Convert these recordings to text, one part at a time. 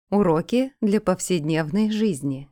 Уроки для повседневной жизни.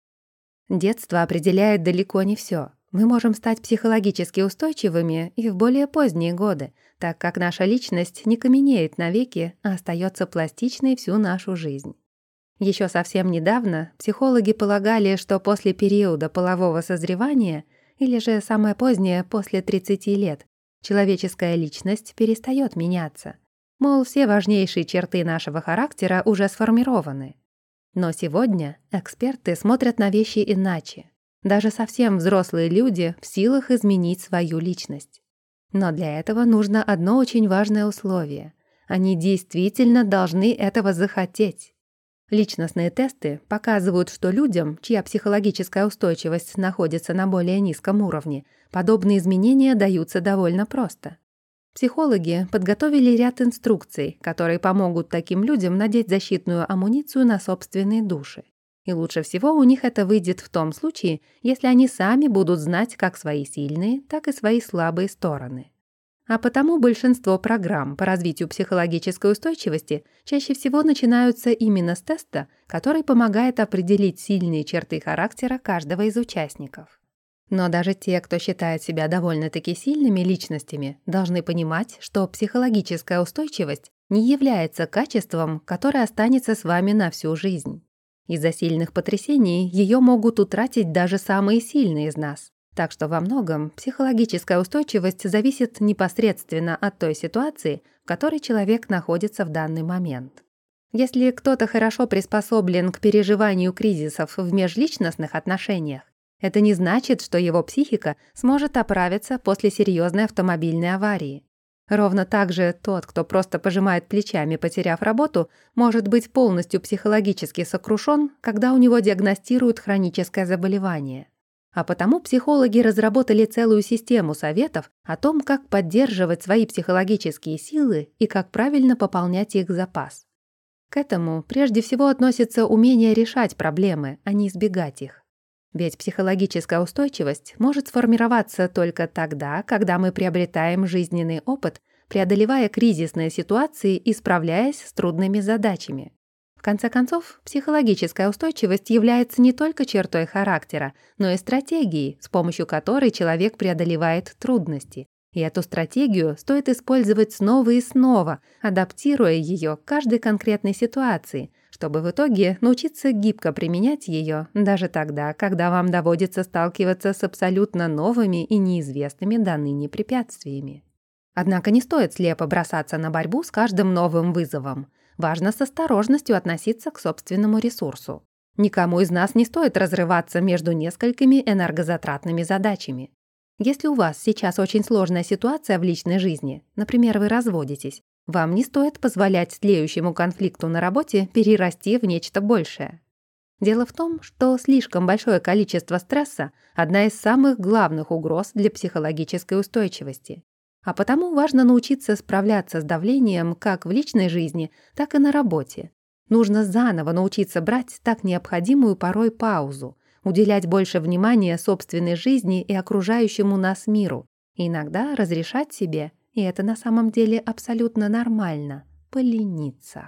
Детство определяет далеко не все. Мы можем стать психологически устойчивыми и в более поздние годы, так как наша личность не каменеет навеки, а остается пластичной всю нашу жизнь. Еще совсем недавно психологи полагали, что после периода полового созревания, или же самое позднее, после 30 лет, человеческая личность перестает меняться. Мол, все важнейшие черты нашего характера уже сформированы. Но сегодня эксперты смотрят на вещи иначе. Даже совсем взрослые люди в силах изменить свою личность. Но для этого нужно одно очень важное условие. Они действительно должны этого захотеть. Личностные тесты показывают, что людям, чья психологическая устойчивость находится на более низком уровне, подобные изменения даются довольно просто. Психологи подготовили ряд инструкций, которые помогут таким людям надеть защитную амуницию на собственные души. И лучше всего у них это выйдет в том случае, если они сами будут знать как свои сильные, так и свои слабые стороны. А потому большинство программ по развитию психологической устойчивости чаще всего начинаются именно с теста, который помогает определить сильные черты характера каждого из участников. Но даже те, кто считает себя довольно-таки сильными личностями, должны понимать, что психологическая устойчивость не является качеством, которое останется с вами на всю жизнь. Из-за сильных потрясений ее могут утратить даже самые сильные из нас. Так что во многом психологическая устойчивость зависит непосредственно от той ситуации, в которой человек находится в данный момент. Если кто-то хорошо приспособлен к переживанию кризисов в межличностных отношениях, это не значит, что его психика сможет оправиться после серьезной автомобильной аварии. Ровно так же тот, кто просто пожимает плечами, потеряв работу, может быть полностью психологически сокрушен, когда у него диагностируют хроническое заболевание. А потому психологи разработали целую систему советов о том, как поддерживать свои психологические силы и как правильно пополнять их запас. К этому прежде всего относится умение решать проблемы, а не избегать их. Ведь психологическая устойчивость может сформироваться только тогда, когда мы приобретаем жизненный опыт, преодолевая кризисные ситуации и справляясь с трудными задачами. В конце концов, психологическая устойчивость является не только чертой характера, но и стратегией, с помощью которой человек преодолевает трудности. И эту стратегию стоит использовать снова и снова, адаптируя ее к каждой конкретной ситуации, чтобы в итоге научиться гибко применять ее даже тогда, когда вам доводится сталкиваться с абсолютно новыми и неизвестными до ныне препятствиями. Однако не стоит слепо бросаться на борьбу с каждым новым вызовом. Важно с осторожностью относиться к собственному ресурсу. Никому из нас не стоит разрываться между несколькими энергозатратными задачами. Если у вас сейчас очень сложная ситуация в личной жизни, например, вы разводитесь, вам не стоит позволять тлеющему конфликту на работе перерасти в нечто большее. Дело в том, что слишком большое количество стресса – одна из самых главных угроз для психологической устойчивости. А потому важно научиться справляться с давлением как в личной жизни, так и на работе. Нужно заново научиться брать так необходимую порой паузу, уделять больше внимания собственной жизни и окружающему нас миру, и иногда разрешать себе, и это на самом деле абсолютно нормально, полениться.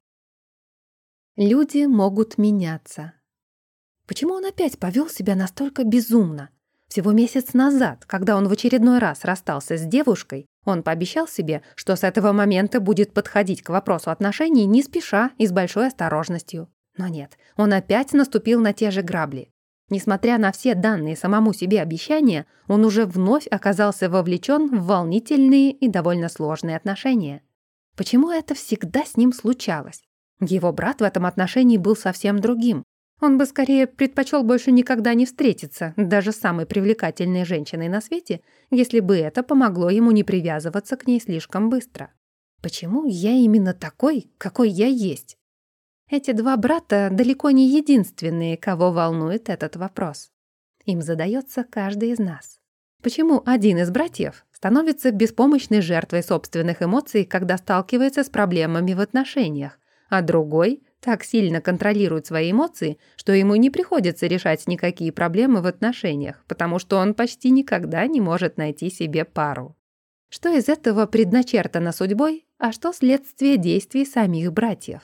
Люди могут меняться. Почему он опять повел себя настолько безумно? Всего месяц назад, когда он в очередной раз расстался с девушкой, он пообещал себе, что с этого момента будет подходить к вопросу отношений не спеша и с большой осторожностью. Но нет, он опять наступил на те же грабли. Несмотря на все данные самому себе обещания, он уже вновь оказался вовлечен в волнительные и довольно сложные отношения. Почему это всегда с ним случалось? Его брат в этом отношении был совсем другим. Он бы скорее предпочел больше никогда не встретиться, даже с самой привлекательной женщиной на свете, если бы это помогло ему не привязываться к ней слишком быстро. Почему я именно такой, какой я есть? Эти два брата далеко не единственные, кого волнует этот вопрос. Им задается каждый из нас. Почему один из братьев становится беспомощной жертвой собственных эмоций, когда сталкивается с проблемами в отношениях, а другой так сильно контролирует свои эмоции, что ему не приходится решать никакие проблемы в отношениях, потому что он почти никогда не может найти себе пару? Что из этого предначертано судьбой, а что следствие действий самих братьев?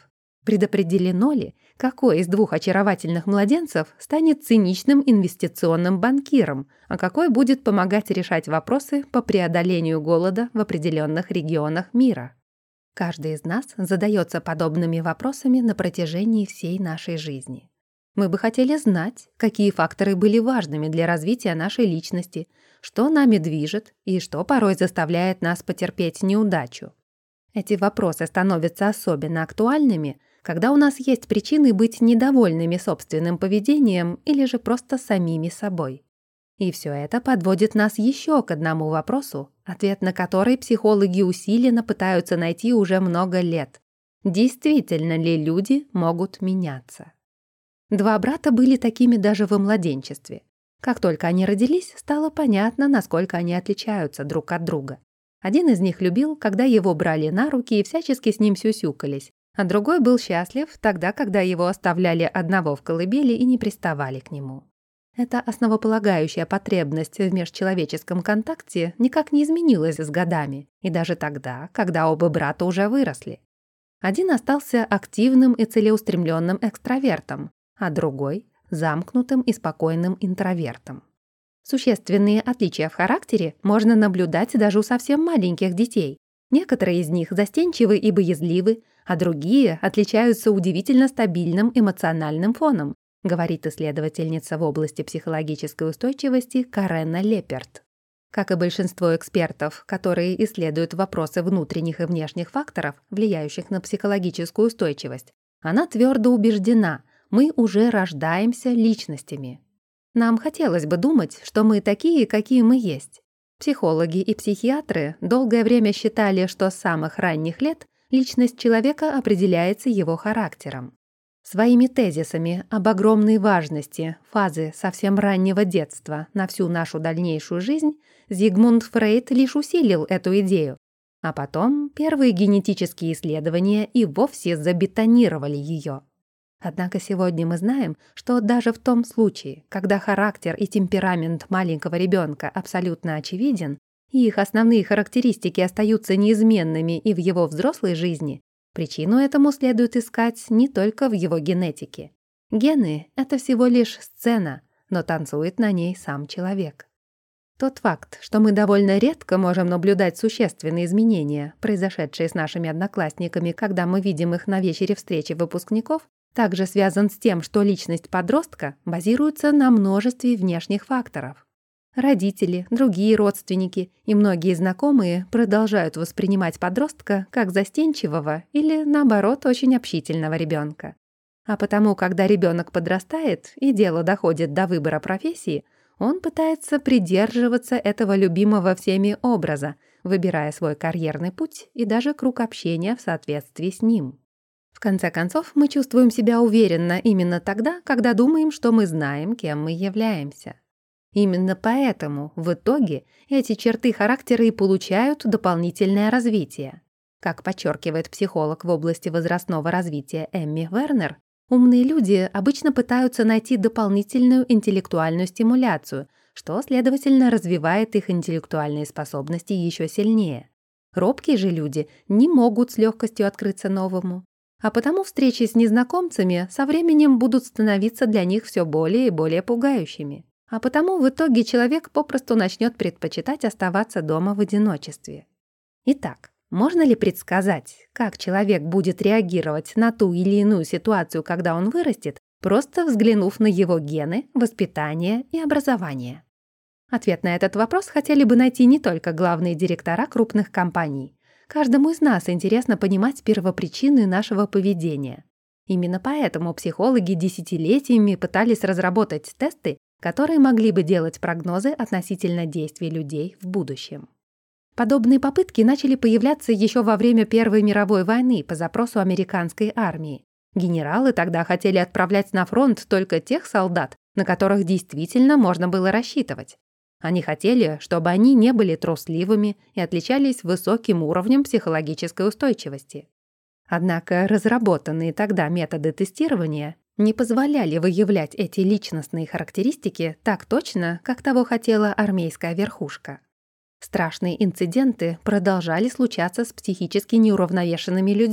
Предопределено ли, какой из двух очаровательных младенцев станет циничным инвестиционным банкиром, а какой будет помогать решать вопросы по преодолению голода в определенных регионах мира? Каждый из нас задается подобными вопросами на протяжении всей нашей жизни. Мы бы хотели знать, какие факторы были важными для развития нашей личности, что нами движет и что порой заставляет нас потерпеть неудачу. Эти вопросы становятся особенно актуальными, когда у нас есть причины быть недовольными собственным поведением или же просто самими собой. И все это подводит нас еще к одному вопросу, ответ на который психологи усиленно пытаются найти уже много лет. Действительно ли люди могут меняться? Два брата были такими даже во младенчестве. Как только они родились, стало понятно, насколько они отличаются друг от друга. Один из них любил, когда его брали на руки и всячески с ним сюсюкались, а другой был счастлив тогда, когда его оставляли одного в колыбели и не приставали к нему. Эта основополагающая потребность в межчеловеческом контакте никак не изменилась с годами, и даже тогда, когда оба брата уже выросли. Один остался активным и целеустремленным экстравертом, а другой — замкнутым и спокойным интровертом. Существенные отличия в характере можно наблюдать даже у совсем маленьких детей. Некоторые из них застенчивы и боязливы, а другие отличаются удивительно стабильным эмоциональным фоном, говорит исследовательница в области психологической устойчивости Карена Леперт. Как и большинство экспертов, которые исследуют вопросы внутренних и внешних факторов, влияющих на психологическую устойчивость, она твердо убеждена, мы уже рождаемся личностями. Нам хотелось бы думать, что мы такие, какие мы есть. Психологи и психиатры долгое время считали, что с самых ранних лет личность человека определяется его характером. Своими тезисами об огромной важности фазы совсем раннего детства на всю нашу дальнейшую жизнь Зигмунд Фрейд лишь усилил эту идею, а потом первые генетические исследования и вовсе забетонировали ее. Однако сегодня мы знаем, что даже в том случае, когда характер и темперамент маленького ребенка абсолютно очевиден, и их основные характеристики остаются неизменными и в его взрослой жизни, причину этому следует искать не только в его генетике. Гены — это всего лишь сцена, но танцует на ней сам человек. Тот факт, что мы довольно редко можем наблюдать существенные изменения, произошедшие с нашими одноклассниками, когда мы видим их на вечере встречи выпускников, также связан с тем, что личность подростка базируется на множестве внешних факторов. Родители, другие родственники и многие знакомые продолжают воспринимать подростка как застенчивого или, наоборот, очень общительного ребенка. А потому, когда ребенок подрастает и дело доходит до выбора профессии, он пытается придерживаться этого любимого всеми образа, выбирая свой карьерный путь и даже круг общения в соответствии с ним. В конце концов, мы чувствуем себя уверенно именно тогда, когда думаем, что мы знаем, кем мы являемся. Именно поэтому в итоге эти черты характера и получают дополнительное развитие. Как подчеркивает психолог в области возрастного развития Эмми Вернер, умные люди обычно пытаются найти дополнительную интеллектуальную стимуляцию, что, следовательно, развивает их интеллектуальные способности еще сильнее. Робкие же люди не могут с легкостью открыться новому. А потому встречи с незнакомцами со временем будут становиться для них все более и более пугающими. А потому в итоге человек попросту начнет предпочитать оставаться дома в одиночестве. Итак, можно ли предсказать, как человек будет реагировать на ту или иную ситуацию, когда он вырастет, просто взглянув на его гены, воспитание и образование? Ответ на этот вопрос хотели бы найти не только главные директора крупных компаний. Каждому из нас интересно понимать первопричины нашего поведения. Именно поэтому психологи десятилетиями пытались разработать тесты, которые могли бы делать прогнозы относительно действий людей в будущем. Подобные попытки начали появляться еще во время Первой мировой войны по запросу американской армии. Генералы тогда хотели отправлять на фронт только тех солдат, на которых действительно можно было рассчитывать. Они хотели, чтобы они не были трусливыми и отличались высоким уровнем психологической устойчивости. Однако разработанные тогда методы тестирования не позволяли выявлять эти личностные характеристики так точно, как того хотела армейская верхушка. Страшные инциденты продолжали случаться с психически неуравновешенными людьми,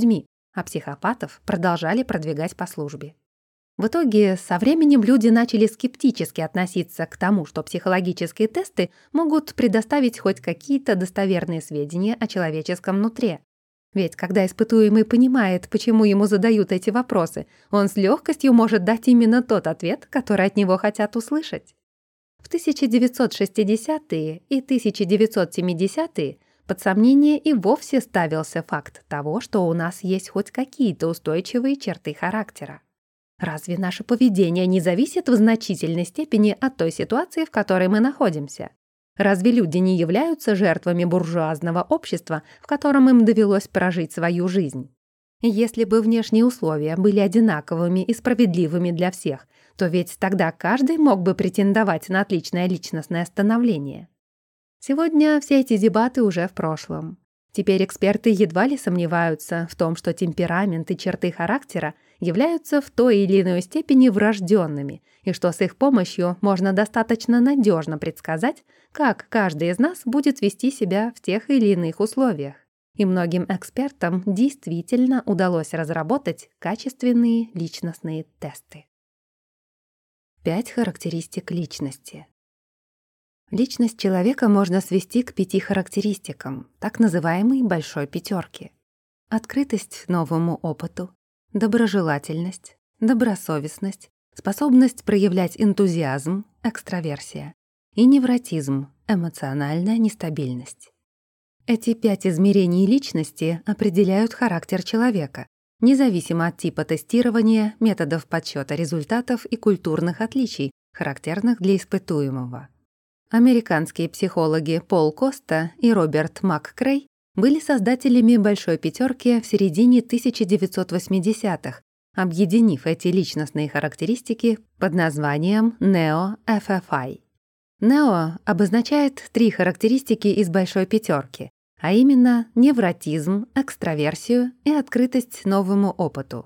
а психопатов продолжали продвигать по службе. В итоге, со временем люди начали скептически относиться к тому, что психологические тесты могут предоставить хоть какие-то достоверные сведения о человеческом нутре. Ведь когда испытуемый понимает, почему ему задают эти вопросы, он с легкостью может дать именно тот ответ, который от него хотят услышать. В 1960-е и 1970-е под сомнение и вовсе ставился факт того, что у нас есть хоть какие-то устойчивые черты характера. Разве наше поведение не зависит в значительной степени от той ситуации, в которой мы находимся? Разве люди не являются жертвами буржуазного общества, в котором им довелось прожить свою жизнь? Если бы внешние условия были одинаковыми и справедливыми для всех, то ведь тогда каждый мог бы претендовать на отличное личностное становление. Сегодня все эти дебаты уже в прошлом. Теперь эксперты едва ли сомневаются в том, что темперамент и черты характера являются в той или иной степени врожденными, и что с их помощью можно достаточно надежно предсказать, как каждый из нас будет вести себя в тех или иных условиях. И многим экспертам действительно удалось разработать качественные личностные тесты. 5 характеристик личности. Личность человека можно свести к 5 характеристикам, так называемой большой пятерки. Открытость новому опыту, доброжелательность, добросовестность, способность проявлять энтузиазм, экстраверсия и невротизм, эмоциональная нестабильность. Эти 5 измерений личности определяют характер человека, независимо от типа тестирования, методов подсчета результатов и культурных отличий, характерных для испытуемого. Американские психологи Пол Коста и Роберт МакКрей были создателями большой пятерки в середине 1980-х, объединив эти личностные характеристики под названием NEO-FFI. NEO обозначает 3 характеристики из большой пятерки, а именно невротизм, экстраверсию и открытость новому опыту.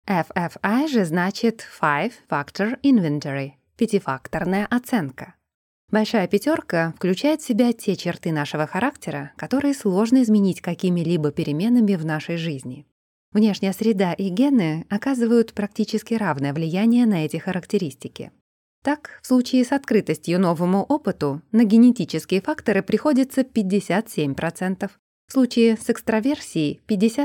FFI же значит Five Factor Inventory – пятифакторная оценка. Большая пятерка включает в себя те черты нашего характера, которые сложно изменить какими-либо переменами в нашей жизни. Внешняя среда и гены оказывают практически равное влияние на эти характеристики. Так, в случае с открытостью новому опыту на генетические факторы приходится 57%, в случае с экстраверсией —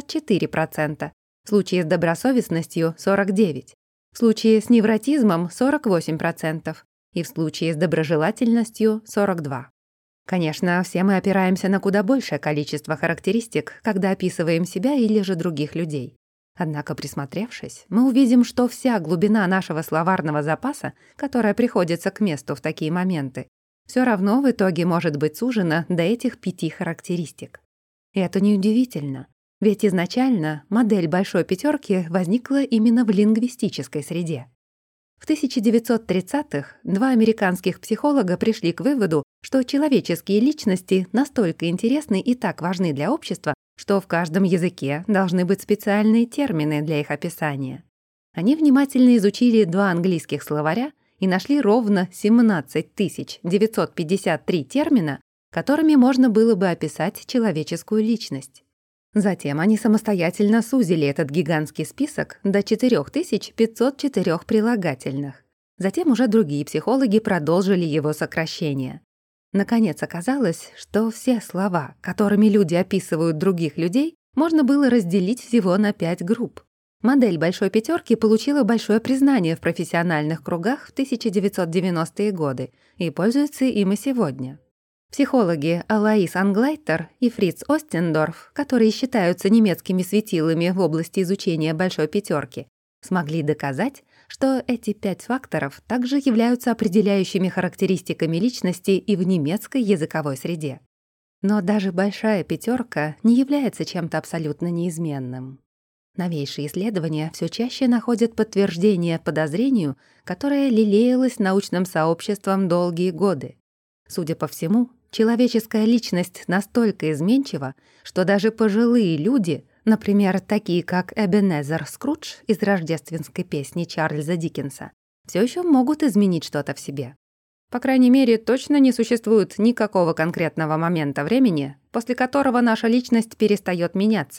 54%, в случае с добросовестностью — 49%, в случае с невротизмом — 48%, и в случае с доброжелательностью — 42%. Конечно, все мы опираемся на куда большее количество характеристик, когда описываем себя или же других людей. Однако, присмотревшись, мы увидим, что вся глубина нашего словарного запаса, которая приходится к месту в такие моменты, все равно в итоге может быть сужена до этих 5 характеристик. И это неудивительно, ведь изначально модель большой пятерки возникла именно в лингвистической среде. В 1930-х 2 американских психолога пришли к выводу, что человеческие личности настолько интересны и так важны для общества, что в каждом языке должны быть специальные термины для их описания. Они внимательно изучили 2 английских словаря и нашли ровно 17 953 термина, которыми можно было бы описать человеческую личность. Затем они самостоятельно сузили этот гигантский список до 4504 прилагательных. Затем уже другие психологи продолжили его сокращение. Наконец оказалось, что все слова, которыми люди описывают других людей, можно было разделить всего на 5 групп. Модель большой пятерки получила большое признание в профессиональных кругах в 1990-е годы и пользуется им и сегодня. Психологи Алоис Англайтер и Фриц Остендорф, которые считаются немецкими светилами в области изучения большой пятерки, смогли доказать, что эти 5 факторов также являются определяющими характеристиками личности и в немецкой языковой среде. Но даже большая пятерка не является чем-то абсолютно неизменным. Новейшие исследования все чаще находят подтверждение подозрению, которое лелеялось научным сообществом долгие годы. Судя по всему, человеческая личность настолько изменчива, что даже пожилые люди, например, такие как Эбенезер Скрудж из рождественской песни Чарльза Диккенса, все еще могут изменить что-то в себе. По крайней мере, точно не существует никакого конкретного момента времени, после которого наша личность перестает меняться,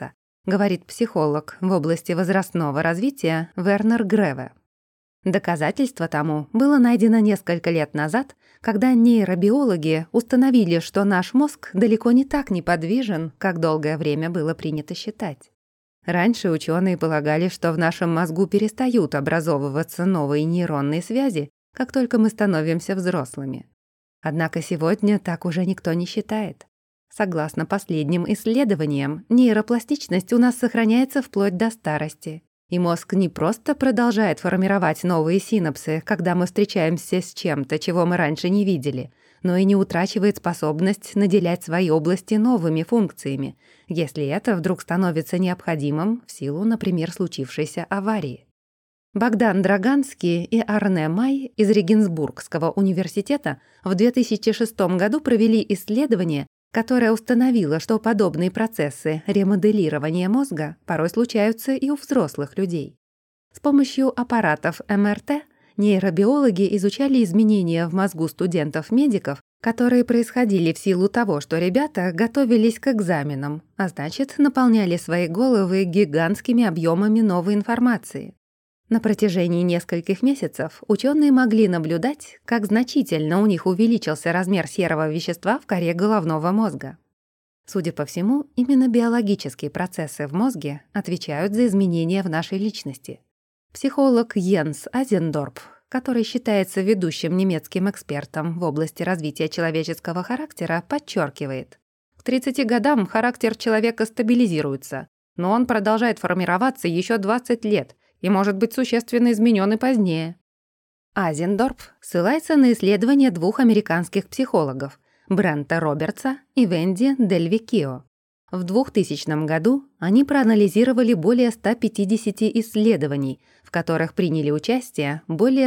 говорит психолог в области возрастного развития Вернер Греве. Доказательство тому было найдено несколько лет назад, когда нейробиологи установили, что наш мозг далеко не так неподвижен, как долгое время было принято считать. Раньше ученые полагали, что в нашем мозгу перестают образовываться новые нейронные связи, как только мы становимся взрослыми. Однако сегодня так уже никто не считает. Согласно последним исследованиям, нейропластичность у нас сохраняется вплоть до старости. И мозг не просто продолжает формировать новые синапсы, когда мы встречаемся с чем-то, чего мы раньше не видели, но и не утрачивает способность наделять свои области новыми функциями, если это вдруг становится необходимым в силу, например, случившейся аварии. Богдан Драганский и Арне Май из Регенсбургского университета в 2006 году провели исследование, которое установило, что подобные процессы ремоделирования мозга порой случаются и у взрослых людей. С помощью аппаратов МРТ нейробиологи изучали изменения в мозгу студентов-медиков, которые происходили в силу того, что ребята готовились к экзаменам, а значит, наполняли свои головы гигантскими объемами новой информации. На протяжении нескольких месяцев ученые могли наблюдать, как значительно у них увеличился размер серого вещества в коре головного мозга. Судя по всему, именно биологические процессы в мозге отвечают за изменения в нашей личности. Психолог Йенс Азендорп, который считается ведущим немецким экспертом в области развития человеческого характера, подчеркивает: к 30 годам характер человека стабилизируется, но он продолжает формироваться еще 20 лет и может быть существенно изменен и позднее. Азендорп ссылается на исследования двух американских психологов Брента Робертса и Венди Дель Викио. В 2000 году они проанализировали более 150 исследований, в которых приняли участие более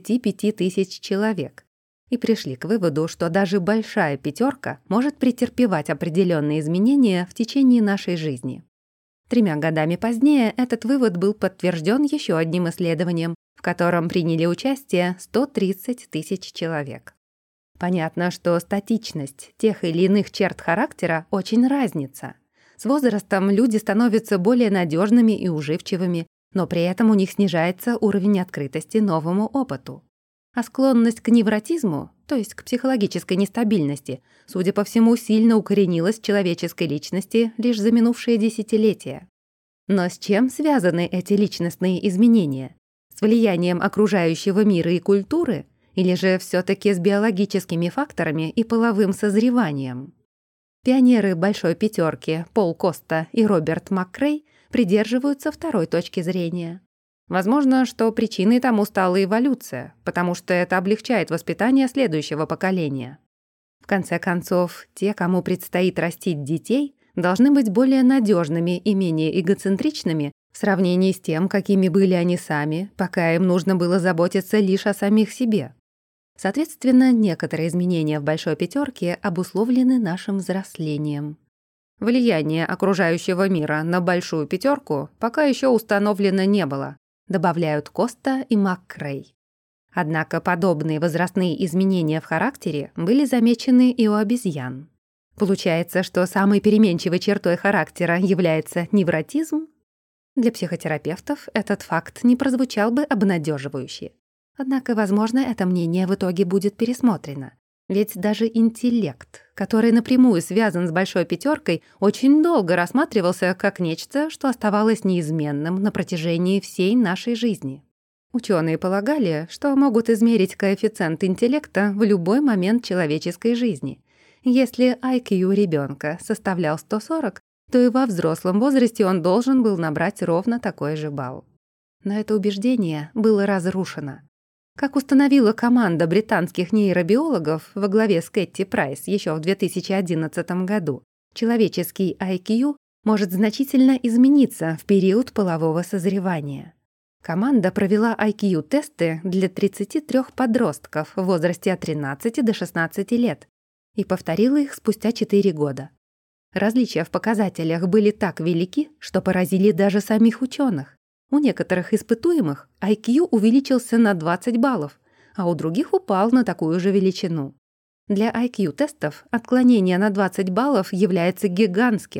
35 тысяч человек, и пришли к выводу, что даже большая пятерка может претерпевать определенные изменения в течение нашей жизни. 3 годами позднее этот вывод был подтвержден еще одним исследованием, в котором приняли участие 130 тысяч человек. Понятно, что статичность тех или иных черт характера очень разнится. С возрастом люди становятся более надежными и уживчивыми, но при этом у них снижается уровень открытости новому опыту. А склонность к невротизму, то есть к психологической нестабильности, судя по всему, сильно укоренилась в человеческой личности лишь за минувшие десятилетия. Но с чем связаны эти личностные изменения? С влиянием окружающего мира и культуры? Или же все-таки с биологическими факторами и половым созреванием? Пионеры «Большой пятерки» Пол Коста и Роберт МакКрей придерживаются второй точки зрения. Возможно, что причиной тому стала эволюция, потому что это облегчает воспитание следующего поколения. В конце концов, те, кому предстоит растить детей, должны быть более надежными и менее эгоцентричными в сравнении с тем, какими были они сами, пока им нужно было заботиться лишь о самих себе. Соответственно, некоторые изменения в «Большой пятерке» обусловлены нашим взрослением. Влияние окружающего мира на «Большую пятерку» пока еще установлено не было, добавляют Коста и МакКрей. Однако подобные возрастные изменения в характере были замечены и у обезьян. Получается, что самой переменчивой чертой характера является невротизм? Для психотерапевтов этот факт не прозвучал бы обнадеживающе. Однако, возможно, это мнение в итоге будет пересмотрено. Ведь даже интеллект, который напрямую связан с «Большой пятеркой», очень долго рассматривался как нечто, что оставалось неизменным на протяжении всей нашей жизни. Ученые полагали, что могут измерить коэффициент интеллекта в любой момент человеческой жизни. Если IQ ребенка составлял 140, то и во взрослом возрасте он должен был набрать ровно такой же балл. Но это убеждение было разрушено. Как установила команда британских нейробиологов во главе с Кэти Прайс еще в 2011 году, человеческий IQ может значительно измениться в период полового созревания. Команда провела IQ-тесты для 33 подростков в возрасте от 13 до 16 лет и повторила их спустя 4 года. Различия в показателях были так велики, что поразили даже самих ученых. У некоторых испытуемых IQ увеличился на 20 баллов, а у других упал на такую же величину. Для IQ-тестов отклонение на 20 баллов является гигантским,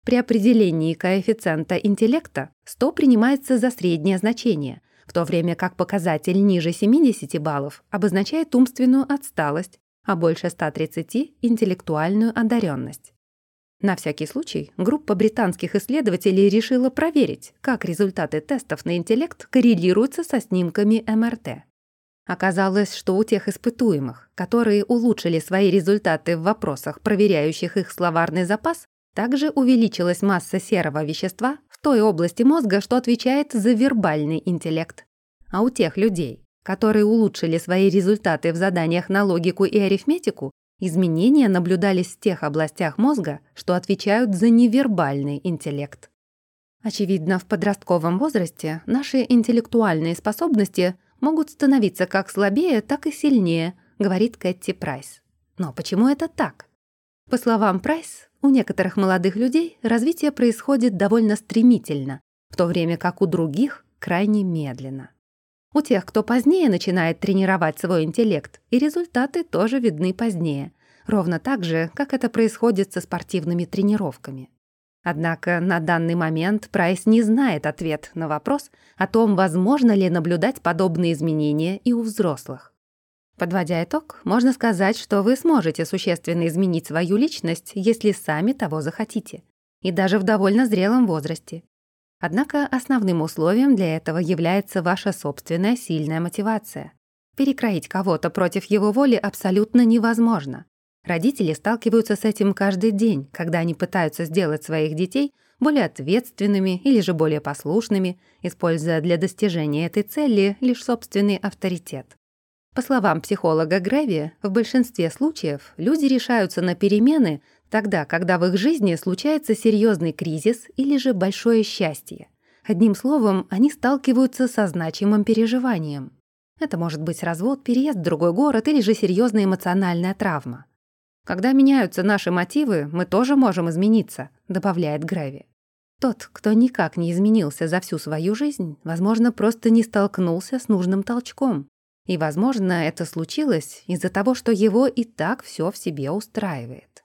При определении коэффициента интеллекта 100 принимается за среднее значение, в то время как показатель ниже 70 баллов обозначает умственную отсталость, а больше 130 — интеллектуальную одаренность. На всякий случай группа британских исследователей решила проверить, как результаты тестов на интеллект коррелируются со снимками МРТ. Оказалось, что у тех испытуемых, которые улучшили свои результаты в вопросах, проверяющих их словарный запас, также увеличилась масса серого вещества в той области мозга, что отвечает за вербальный интеллект. А у тех людей, которые улучшили свои результаты в заданиях на логику и арифметику, изменения наблюдались в тех областях мозга, что отвечают за невербальный интеллект. Очевидно, в подростковом возрасте наши интеллектуальные способности могут становиться как слабее, так и сильнее, говорит Кэти Прайс. Но почему это так? По словам Прайс, у некоторых молодых людей развитие происходит довольно стремительно, в то время как у других — крайне медленно. У тех, кто позднее начинает тренировать свой интеллект, и результаты тоже видны позднее, ровно так же, как это происходит со спортивными тренировками. Однако на данный момент Прайс не знает ответ на вопрос о том, возможно ли наблюдать подобные изменения и у взрослых. Подводя итог, можно сказать, что вы сможете существенно изменить свою личность, если сами того захотите, и даже в довольно зрелом возрасте. Однако основным условием для этого является ваша собственная сильная мотивация. Перекроить кого-то против его воли абсолютно невозможно. Родители сталкиваются с этим каждый день, когда они пытаются сделать своих детей более ответственными или же более послушными, используя для достижения этой цели лишь собственный авторитет. По словам психолога Грэви, в большинстве случаев люди решаются на перемены тогда, когда в их жизни случается серьезный кризис или же большое счастье. Одним словом, они сталкиваются со значимым переживанием. Это может быть развод, переезд в другой город или же серьезная эмоциональная травма. «Когда меняются наши мотивы, мы тоже можем измениться», — добавляет Грэви. Тот, кто никак не изменился за всю свою жизнь, возможно, просто не столкнулся с нужным толчком. И, возможно, это случилось из-за того, что его и так все в себе устраивает.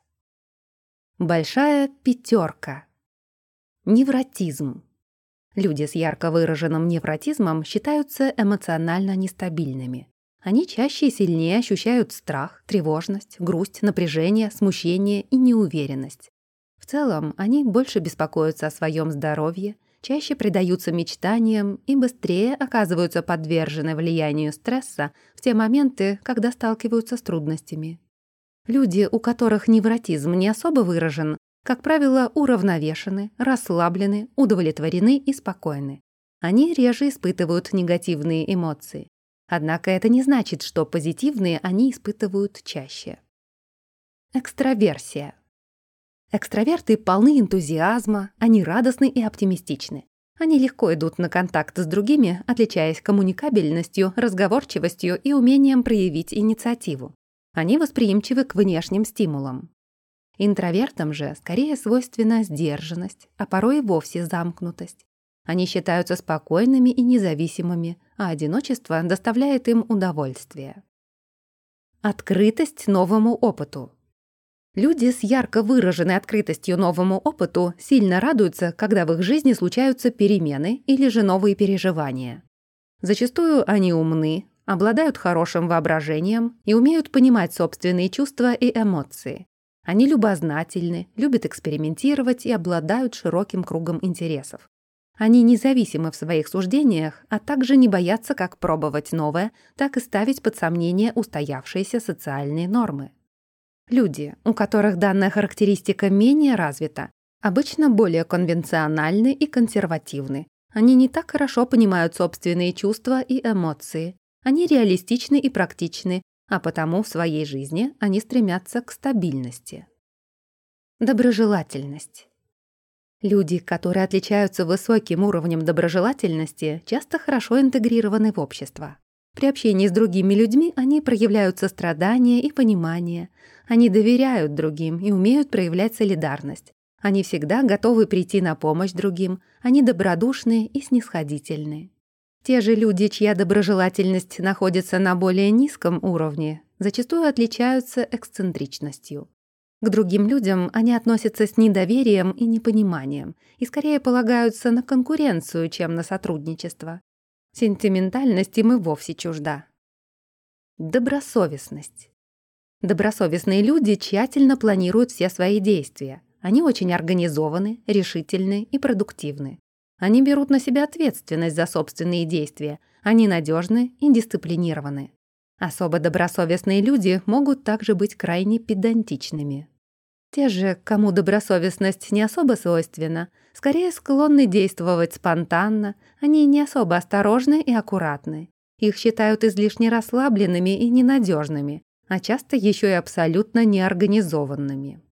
Большая пятерка. Невротизм. Люди с ярко выраженным невротизмом считаются эмоционально нестабильными. Они чаще и сильнее ощущают страх, тревожность, грусть, напряжение, смущение и неуверенность. В целом, они больше беспокоятся о своем здоровье, чаще предаются мечтаниям и быстрее оказываются подвержены влиянию стресса в те моменты, когда сталкиваются с трудностями. Люди, у которых невротизм не особо выражен, как правило, уравновешены, расслаблены, удовлетворены и спокойны. Они реже испытывают негативные эмоции. Однако это не значит, что позитивные они испытывают чаще. Экстраверсия. Экстраверты полны энтузиазма, они радостны и оптимистичны. Они легко идут на контакт с другими, отличаясь коммуникабельностью, разговорчивостью и умением проявить инициативу. Они восприимчивы к внешним стимулам. Интровертам же скорее свойственна сдержанность, а порой и вовсе замкнутость. Они считаются спокойными и независимыми, а одиночество доставляет им удовольствие. Открытость новому опыту. Люди с ярко выраженной открытостью новому опыту сильно радуются, когда в их жизни случаются перемены или же новые переживания. Зачастую они умны, обладают хорошим воображением и умеют понимать собственные чувства и эмоции. Они любознательны, любят экспериментировать и обладают широким кругом интересов. Они независимы в своих суждениях, а также не боятся как пробовать новое, так и ставить под сомнение устоявшиеся социальные нормы. Люди, у которых данная характеристика менее развита, обычно более конвенциональны и консервативны. Они не так хорошо понимают собственные чувства и эмоции. Они реалистичны и практичны, а потому в своей жизни они стремятся к стабильности. Доброжелательность. Люди, которые отличаются высоким уровнем доброжелательности, часто хорошо интегрированы в общество. При общении с другими людьми они проявляют сострадание и понимание. Они доверяют другим и умеют проявлять солидарность. Они всегда готовы прийти на помощь другим. Они добродушны и снисходительны. Те же люди, чья доброжелательность находится на более низком уровне, зачастую отличаются эксцентричностью. К другим людям они относятся с недоверием и непониманием и скорее полагаются на конкуренцию, чем на сотрудничество. Сентиментальность им и вовсе чужда. Добросовестность. Добросовестные люди тщательно планируют все свои действия. Они очень организованы, решительны и продуктивны. Они берут на себя ответственность за собственные действия. Они надежны и дисциплинированы. Особо добросовестные люди могут также быть крайне педантичными. Те же, кому добросовестность не особо свойственна, скорее склонны действовать спонтанно, они не особо осторожны и аккуратны. Их считают излишне расслабленными и ненадежными, а часто еще и абсолютно неорганизованными.